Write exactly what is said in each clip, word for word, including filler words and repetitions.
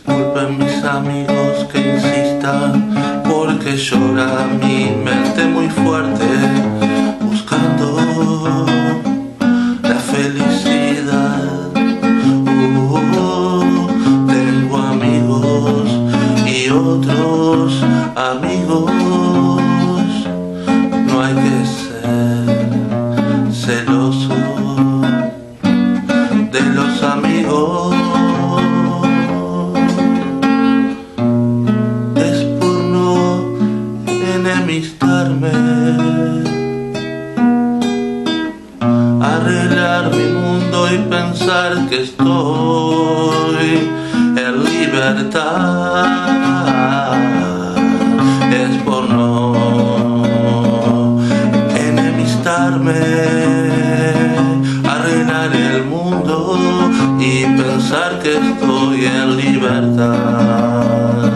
Disculpen mis amigos que insistan, porque llora mi mente muy fuerte, buscando la felicidad. Uh, tengo amigos y otros amigos. No hay que ser celoso de los amigos. Es por no enemistarme, arreglar mi mundo y pensar que estoy en libertad. Es por no enemistarme, arreglar el mundo y pensar que estoy en libertad.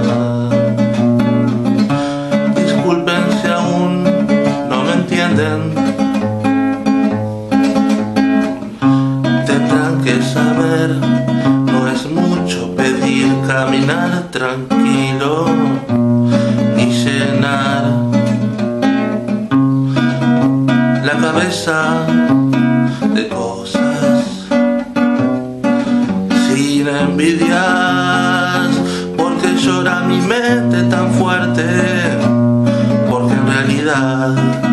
Disculpen si aún no me entienden, tendrán que saber, no es mucho pedir caminar tranquilo y llenar la cabeza de cosas sin envidias, porque llora mi mente tan fuerte, porque en realidad